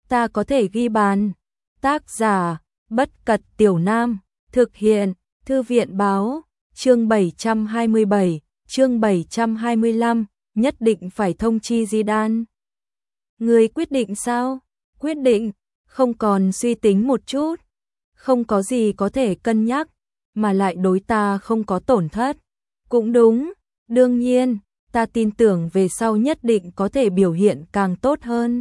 ta có thể ghi bàn. Tác giả, Bất Cật Tiểu Nam, thực hiện, Thư viện Báo, chương 727, chương 725, nhất định phải thông chi Zidane. Người quyết định sao? Quyết định, không còn suy tính một chút. Không có gì có thể cân nhắc, mà lại đối ta không có tổn thất. Cũng đúng, đương nhiên, ta tin tưởng về sau nhất định có thể biểu hiện càng tốt hơn.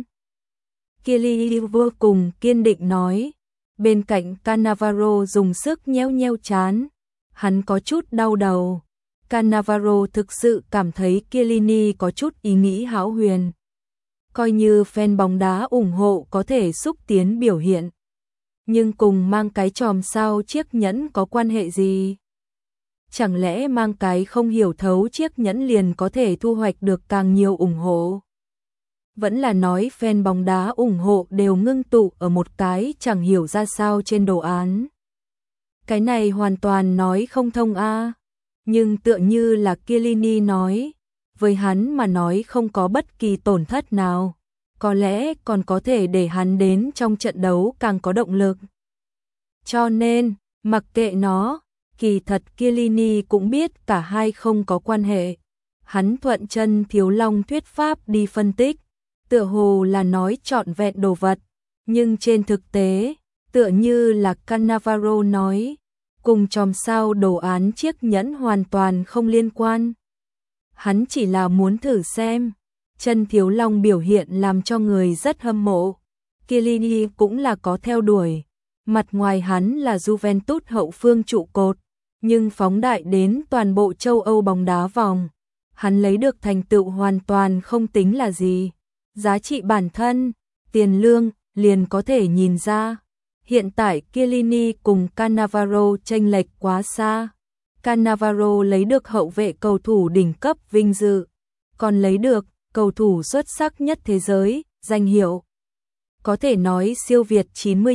Kylian vô cùng kiên định nói. Bên cạnh Cannavaro dùng sức nhéo nhéo trán. Hắn có chút đau đầu. Cannavaro thực sự cảm thấy Chiellini có chút ý nghĩ hão huyền. Coi như fan bóng đá ủng hộ có thể xúc tiến biểu hiện. Nhưng cùng mang cái chòm sao chiếc nhẫn có quan hệ gì? Chẳng lẽ mang cái không hiểu thấu chiếc nhẫn liền có thể thu hoạch được càng nhiều ủng hộ? Vẫn là nói fan bóng đá ủng hộ đều ngưng tụ ở một cái chẳng hiểu ra sao trên đồ án. Cái này hoàn toàn nói không thông a. Nhưng tựa như là Chiellini nói, với hắn mà nói không có bất kỳ tổn thất nào, có lẽ còn có thể để hắn đến trong trận đấu càng có động lực. Cho nên, mặc kệ nó, kỳ thật Chiellini cũng biết cả hai không có quan hệ. Hắn thuận chân Thiếu Long thuyết pháp đi phân tích, tựa hồ là nói trọn vẹn đồ vật, nhưng trên thực tế, tựa như là Cannavaro nói, cùng chòm sao đồ án chiếc nhẫn hoàn toàn không liên quan. Hắn chỉ là muốn thử xem, chân Thiếu Long biểu hiện làm cho người rất hâm mộ. Chiellini cũng là có theo đuổi, mặt ngoài hắn là Juventus hậu phương trụ cột, nhưng phóng đại đến toàn bộ châu Âu bóng đá vòng, hắn lấy được thành tựu hoàn toàn không tính là gì. Giá trị bản thân, tiền lương liền có thể nhìn ra. Hiện tại Chiellini cùng Cannavaro chênh lệch quá xa. Cannavaro lấy được hậu vệ cầu thủ đỉnh cấp vinh dự, còn lấy được cầu thủ xuất sắc nhất thế giới, danh hiệu. Có thể nói siêu việt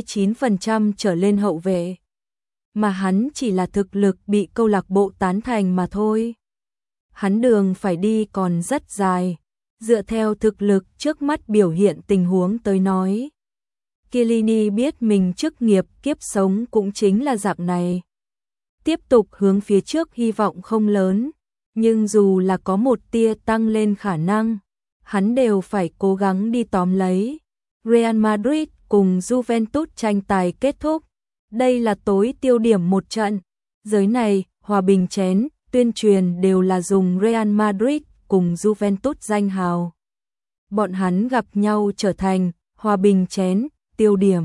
99% trở lên hậu vệ. Mà hắn chỉ là thực lực bị câu lạc bộ tán thành mà thôi. Hắn đường phải đi còn rất dài. Dựa theo thực lực trước mắt biểu hiện tình huống tới nói. Chiellini biết mình chức nghiệp kiếp sống cũng chính là dạng này. Tiếp tục hướng phía trước hy vọng không lớn, nhưng dù là có một tia tăng lên khả năng, hắn đều phải cố gắng đi tóm lấy. Real Madrid cùng Juventus tranh tài kết thúc. Đây là tối tiêu điểm một trận. Giới này, hòa bình chén, tuyên truyền đều là dùng Real Madrid cùng Juventus danh hào. Bọn hắn gặp nhau trở thành hòa bình chén, tiêu điểm.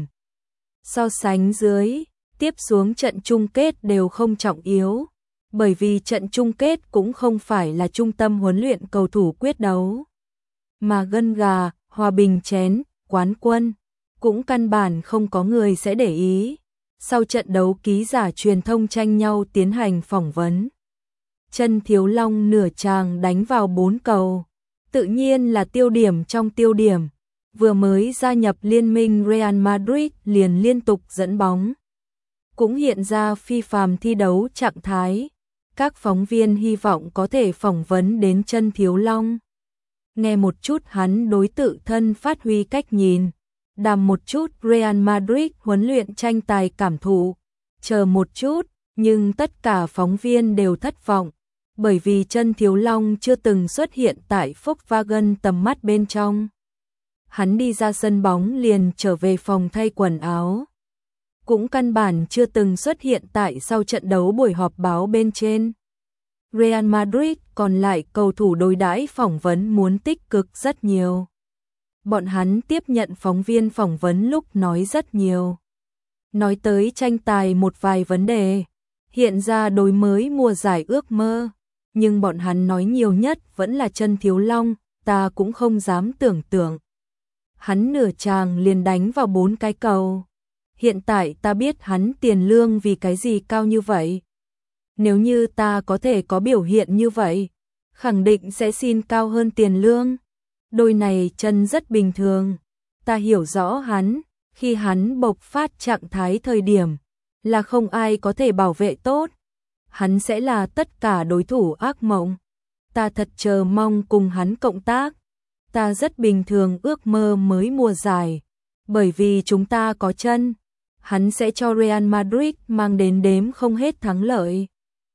So sánh dưới, tiếp xuống trận chung kết đều không trọng yếu, bởi vì trận chung kết cũng không phải là trung tâm huấn luyện cầu thủ quyết đấu. Mà gân gà, hòa bình chén, quán quân, cũng căn bản không có người sẽ để ý. Sau trận đấu ký giả truyền thông tranh nhau tiến hành phỏng vấn. Chân Thiếu Long nửa tràng đánh vào 4 cầu, tự nhiên là tiêu điểm trong tiêu điểm. Vừa mới gia nhập liên minh Real Madrid liền liên tục dẫn bóng. Cũng hiện ra phi phàm thi đấu trạng thái. Các phóng viên hy vọng có thể phỏng vấn đến Chân Thiếu Long. Nghe một chút hắn đối tự thân phát huy cách nhìn. Đàm một chút Real Madrid huấn luyện tranh tài cảm thụ. Chờ một chút, nhưng tất cả phóng viên đều thất vọng. Bởi vì Chân Thiếu Long chưa từng xuất hiện tại Volkswagen tầm mắt bên trong. Hắn đi ra sân bóng liền trở về phòng thay quần áo. Cũng căn bản chưa từng xuất hiện tại sau trận đấu buổi họp báo bên trên. Real Madrid còn lại cầu thủ đối đãi phỏng vấn muốn tích cực rất nhiều. Bọn hắn tiếp nhận phóng viên phỏng vấn lúc nói rất nhiều. Nói tới tranh tài một vài vấn đề. Hiện ra đối mới mùa giải ước mơ. Nhưng bọn hắn nói nhiều nhất vẫn là Chân Thiếu Long, ta cũng không dám tưởng tượng. Hắn nửa tràng liền đánh vào 4 cái cầu. Hiện tại ta biết hắn tiền lương vì cái gì cao như vậy. Nếu như ta có thể có biểu hiện như vậy, khẳng định sẽ xin cao hơn tiền lương. Đôi này chân rất bình thường. Ta hiểu rõ hắn, khi hắn bộc phát trạng thái thời điểm, là không ai có thể bảo vệ tốt. Hắn sẽ là tất cả đối thủ ác mộng. Ta thật chờ mong cùng hắn cộng tác. Ta rất bình thường ước mơ mới mùa giải. bởi vì chúng ta có chân, hắn sẽ cho Real Madrid mang đến đếm không hết thắng lợi.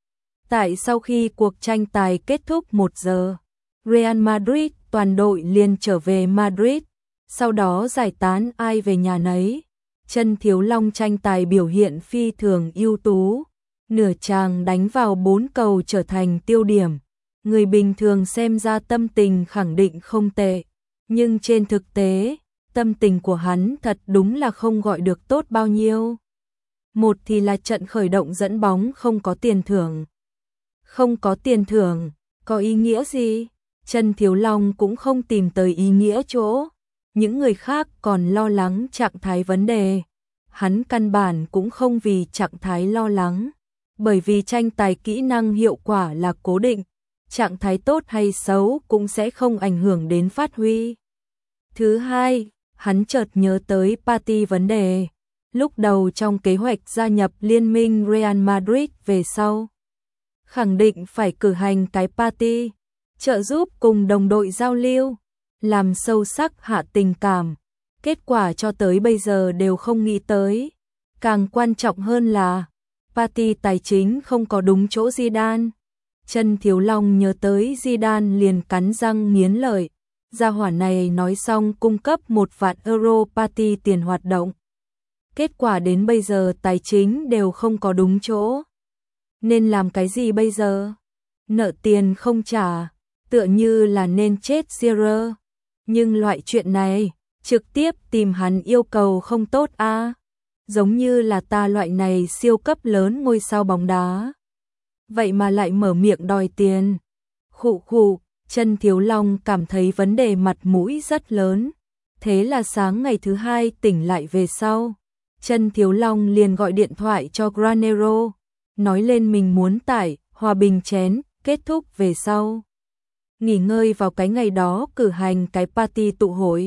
Tại sau khi cuộc tranh tài kết thúc 1 giờ, Real Madrid toàn đội liền trở về Madrid, sau đó giải tán ai về nhà nấy. Chân Thiếu Long tranh tài biểu hiện phi thường ưu tú, nửa chàng đánh vào 4 cầu trở thành tiêu điểm. Người bình thường xem ra tâm tình khẳng định không tệ, nhưng trên thực tế, tâm tình của hắn thật đúng là không gọi được tốt bao nhiêu. Một thì là trận khởi động dẫn bóng không có tiền thưởng. Không có tiền thưởng, có ý nghĩa gì? Chân Thiếu Long cũng không tìm tới ý nghĩa chỗ. Những người khác còn lo lắng trạng thái vấn đề. Hắn căn bản cũng không vì trạng thái lo lắng. Bởi vì tranh tài kỹ năng hiệu quả là cố định. Trạng thái tốt hay xấu cũng sẽ không ảnh hưởng đến phát huy. Thứ hai, hắn chợt nhớ tới party vấn đề. Lúc đầu trong kế hoạch gia nhập liên minh Real Madrid về sau, khẳng định phải cử hành cái party, trợ giúp cùng đồng đội giao lưu, làm sâu sắc hạ tình cảm. Kết quả cho tới bây giờ đều không nghĩ tới. Càng quan trọng hơn là party tài chính không có đúng chỗ Zidane. Chân Thiếu Long nhớ tới Zidane liền cắn răng nghiến lợi. Gia hỏa này nói xong cung cấp 1 vạn euro party tiền hoạt động. Kết quả đến bây giờ tài chính đều không có đúng chỗ. Nên làm cái gì bây giờ? Nợ tiền không trả, tựa như là nên chết Zero. Nhưng loại chuyện này, trực tiếp tìm hắn yêu cầu không tốt a. Giống như là ta loại này siêu cấp lớn ngôi sao bóng đá. Vậy mà lại mở miệng đòi tiền. Khụ khụ, Chân Thiếu Long cảm thấy vấn đề mặt mũi rất lớn. Thế là sáng ngày thứ hai tỉnh lại về sau, Chân Thiếu Long liền gọi điện thoại cho Granero, nói lên mình muốn tại Hòa Bình chén kết thúc về sau nghỉ ngơi vào cái ngày đó cử hành cái party tụ hội.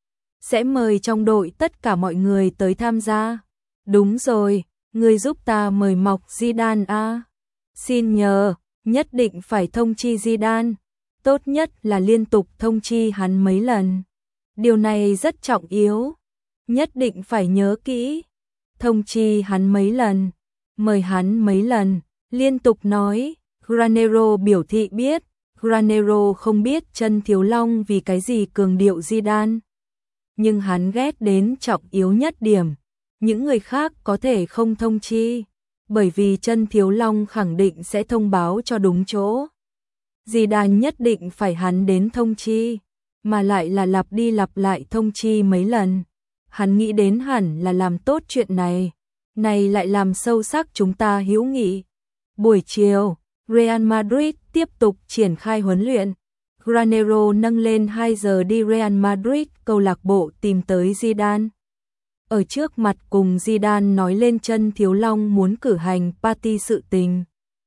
Sẽ mời trong đội tất cả mọi người tới tham gia. Đúng rồi, người giúp ta mời mọc Zidane a. Xin nhờ, nhất định phải thông chi Zidane. Tốt nhất là liên tục thông chi hắn mấy lần. Điều này rất trọng yếu. Nhất định phải nhớ kỹ. Thông chi hắn mấy lần. Mời hắn mấy lần. Liên tục nói. Granero biểu thị biết. Granero không biết Chân Thiếu Long vì cái gì cường điệu Zidane. Nhưng hắn ghét đến trọng yếu nhất điểm. Những người khác có thể không thông chi. Bởi vì Chân Thiếu Long khẳng định sẽ thông báo cho đúng chỗ. Zidane nhất định phải hắn đến thông chi. Mà lại là lặp đi lặp lại thông chi mấy lần. Hắn nghĩ đến hẳn là làm tốt chuyện này. Này lại làm sâu sắc chúng ta hữu nghị. Buổi chiều, Real Madrid tiếp tục triển khai huấn luyện. Granero nâng lên 2 giờ đi Real Madrid câu lạc bộ tìm tới Zidane. Ở trước mặt cùng Zidane nói lên Chân Thiếu Long muốn cử hành party sự tình.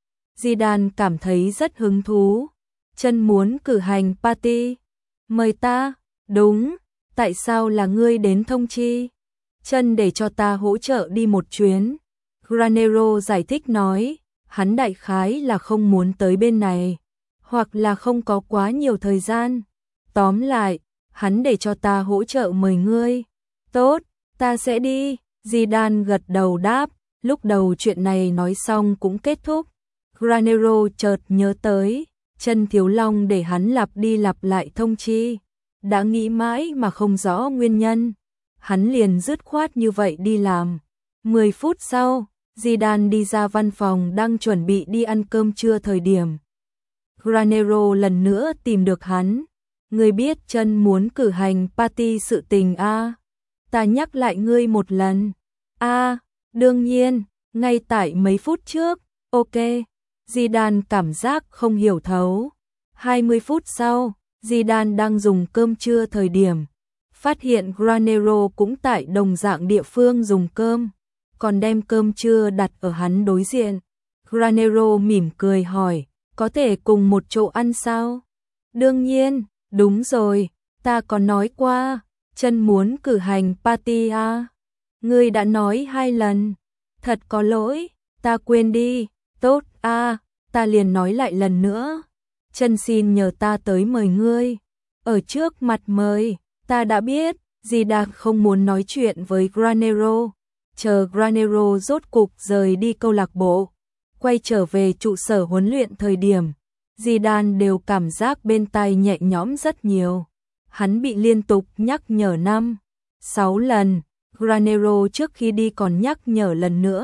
Zidane cảm thấy rất hứng thú. Chân muốn cử hành party. Mời ta? Đúng. Tại sao là ngươi đến thông chi? Chân để cho ta hỗ trợ đi một chuyến. Granero giải thích nói. Hắn đại khái là không muốn tới bên này. Hoặc là không có quá nhiều thời gian. Tóm lại, hắn để cho ta hỗ trợ mời ngươi. Tốt, ta sẽ đi. Zidane gật đầu đáp. Lúc đầu chuyện này nói xong cũng kết thúc. Granero chợt nhớ tới. Chân Thiếu Long để hắn lặp đi lặp lại thông chi. Đã nghĩ mãi mà không rõ nguyên nhân. Hắn liền dứt khoát như vậy đi làm. 10 phút sau, Zidane đi ra văn phòng đang chuẩn bị đi ăn cơm trưa thời điểm. Granero lần nữa tìm được hắn. Ngươi biết Chân muốn cử hành party sự tình a? Ta nhắc lại ngươi một lần. A, đương nhiên, ngay tại mấy phút trước. Ok. Zidane cảm giác không hiểu thấu. 20 phút sau, Zidane đang dùng cơm trưa thời điểm. Phát hiện Granero cũng tại đồng dạng địa phương dùng cơm. Còn đem cơm trưa đặt ở hắn đối diện. Granero mỉm cười hỏi. Có thể cùng một chỗ ăn sao? Đương nhiên, đúng rồi. Ta có nói qua. Chân muốn cử hành party à? Ngươi đã nói 2 lần. Thật có lỗi. Ta quên đi. Tốt à, ta liền nói lại lần nữa. Chân xin nhờ ta tới mời ngươi. Ở trước mặt mời, ta đã biết. Zidane không muốn nói chuyện với Granero, chờ Granero rốt cục rời đi câu lạc bộ, quay trở về trụ sở huấn luyện thời điểm, Zidane đều cảm giác bên tai nhẹ nhõm rất nhiều. Hắn bị liên tục nhắc nhở 5-6 lần, Granero trước khi đi còn nhắc nhở lần nữa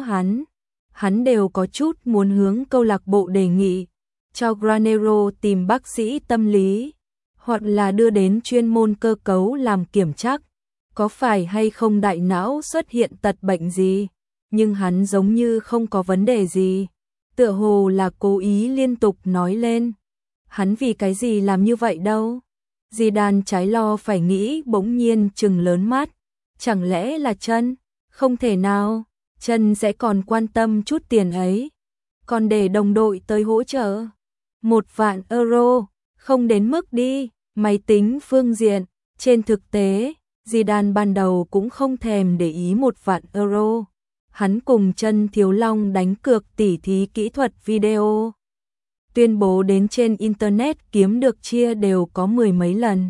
hắn đều có chút muốn hướng câu lạc bộ đề nghị cho Granero tìm bác sĩ tâm lý, hoặc là đưa đến chuyên môn cơ cấu làm kiểm tra, có phải hay không đại não xuất hiện tật bệnh gì, nhưng hắn giống như không có vấn đề gì, tựa hồ là cố ý liên tục nói lên. Hắn vì cái gì làm như vậy đâu? Zidane trái lo phải nghĩ bỗng nhiên trừng lớn mắt, chẳng lẽ là chân? Không thể nào, chân sẽ còn quan tâm chút tiền ấy, còn để đồng đội tới hỗ trợ. 1.000.000 euro, không đến mức đi, máy tính phương diện, trên thực tế, Zidane ban đầu cũng không thèm để ý 1.000.000 euro. Hắn cùng Chân Thiếu Long đánh cược tỉ thí kỹ thuật video, tuyên bố đến trên internet kiếm được chia đều có 10 mấy lần.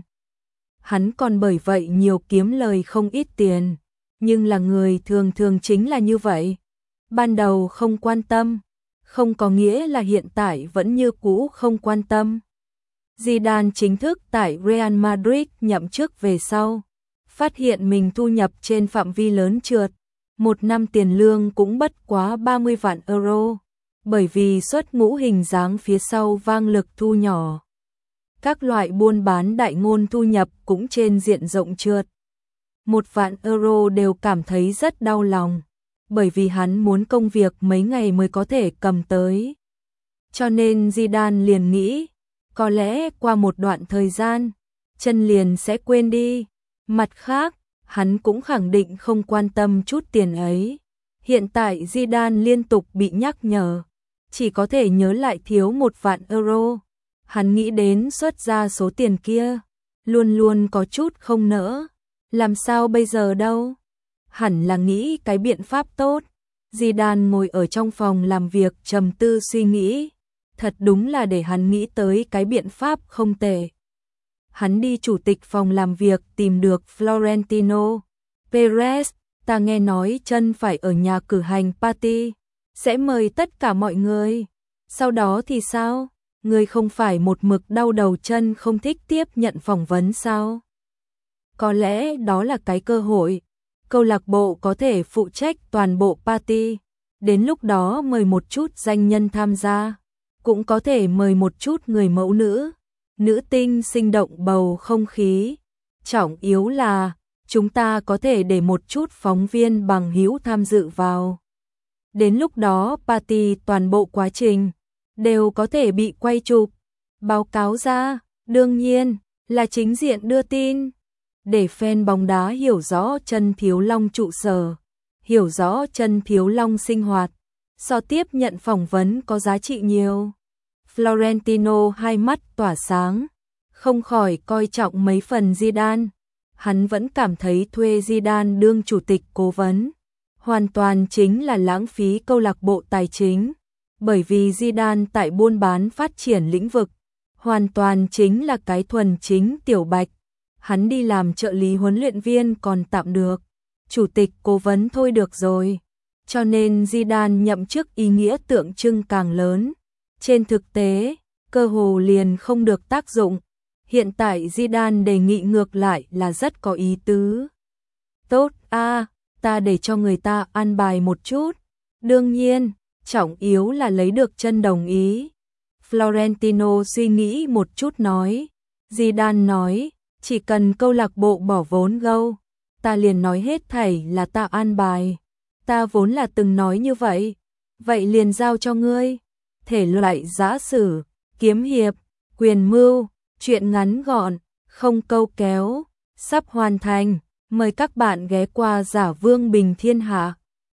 Hắn còn bởi vậy nhiều kiếm lời không ít tiền, nhưng là người thường thường chính là như vậy. Ban đầu không quan tâm, không có nghĩa là hiện tại vẫn như cũ không quan tâm. Zidane chính thức tại Real Madrid nhậm chức về sau, phát hiện mình thu nhập trên phạm vi lớn trượt, một năm tiền lương cũng bất quá 30 vạn euro, bởi vì xuất ngũ hình dáng phía sau vang lực thu nhỏ. Các loại buôn bán đại ngôn thu nhập cũng trên diện rộng trượt. 1.000.000 euro đều cảm thấy rất đau lòng, bởi vì hắn muốn công việc mấy ngày mới có thể cầm tới. Cho nên Zidane liền nghĩ, có lẽ qua một đoạn thời gian, Chân liền sẽ quên đi. Mặt khác, hắn cũng khẳng định không quan tâm chút tiền ấy. Hiện tại Zidane liên tục bị nhắc nhở, chỉ có thể nhớ lại thiếu 1.000.000 euro. Hắn nghĩ đến xuất ra số tiền kia, luôn luôn có chút không nỡ. Làm sao bây giờ đâu? Hẳn là nghĩ cái biện pháp tốt. Zidane ngồi ở trong phòng làm việc trầm tư suy nghĩ. Thật đúng là để hắn nghĩ tới cái biện pháp không tệ. Hắn đi chủ tịch phòng làm việc tìm được Florentino Perez. Ta nghe nói Chân phải ở nhà cử hành party, sẽ mời tất cả mọi người. Sau đó thì sao? Người không phải một mực đau đầu Chân không thích tiếp nhận phỏng vấn sao? Có lẽ đó là cái cơ hội. Câu lạc bộ có thể phụ trách toàn bộ party. Đến lúc đó mời một chút danh nhân tham gia. Cũng có thể mời một chút người mẫu nữ. Nữ tinh sinh động bầu không khí. Trọng yếu là chúng ta có thể để một chút phóng viên bằng hữu tham dự vào. Đến lúc đó party toàn bộ quá trình đều có thể bị quay chụp, báo cáo ra, đương nhiên là chính diện đưa tin. Để fan bóng đá hiểu rõ Chân Thiếu Long trụ sở, hiểu rõ Chân Thiếu Long sinh hoạt, so tiếp nhận phỏng vấn có giá trị nhiều. Florentino hai mắt tỏa sáng, không khỏi coi trọng mấy phần Zidane. Hắn vẫn cảm thấy thuê Zidane đương chủ tịch cố vấn hoàn toàn chính là lãng phí câu lạc bộ tài chính, bởi vì Zidane tại buôn bán phát triển lĩnh vực hoàn toàn chính là cái thuần chính tiểu bạch. Hắn đi làm trợ lý huấn luyện viên còn tạm được, chủ tịch cố vấn thôi được rồi. Cho nên Zidane nhậm chức ý nghĩa tượng trưng càng lớn. Trên thực tế, cơ hồ liền không được tác dụng. Hiện tại Zidane đề nghị ngược lại là rất có ý tứ. Tốt ta để cho người ta an bài một chút. Đương nhiên, trọng yếu là lấy được Chân đồng ý. Florentino suy nghĩ một chút nói. Zidane nói, chỉ cần câu lạc bộ bỏ vốn gâu, ta liền nói hết thảy là ta an bài. Ta vốn là từng nói như vậy. Vậy liền giao cho ngươi. Thể loại giã sử, kiếm hiệp, quyền mưu, truyện ngắn gọn, không câu kéo, sắp hoàn thành. Mời các bạn ghé qua Giả Vương Bình Thiên Hạ.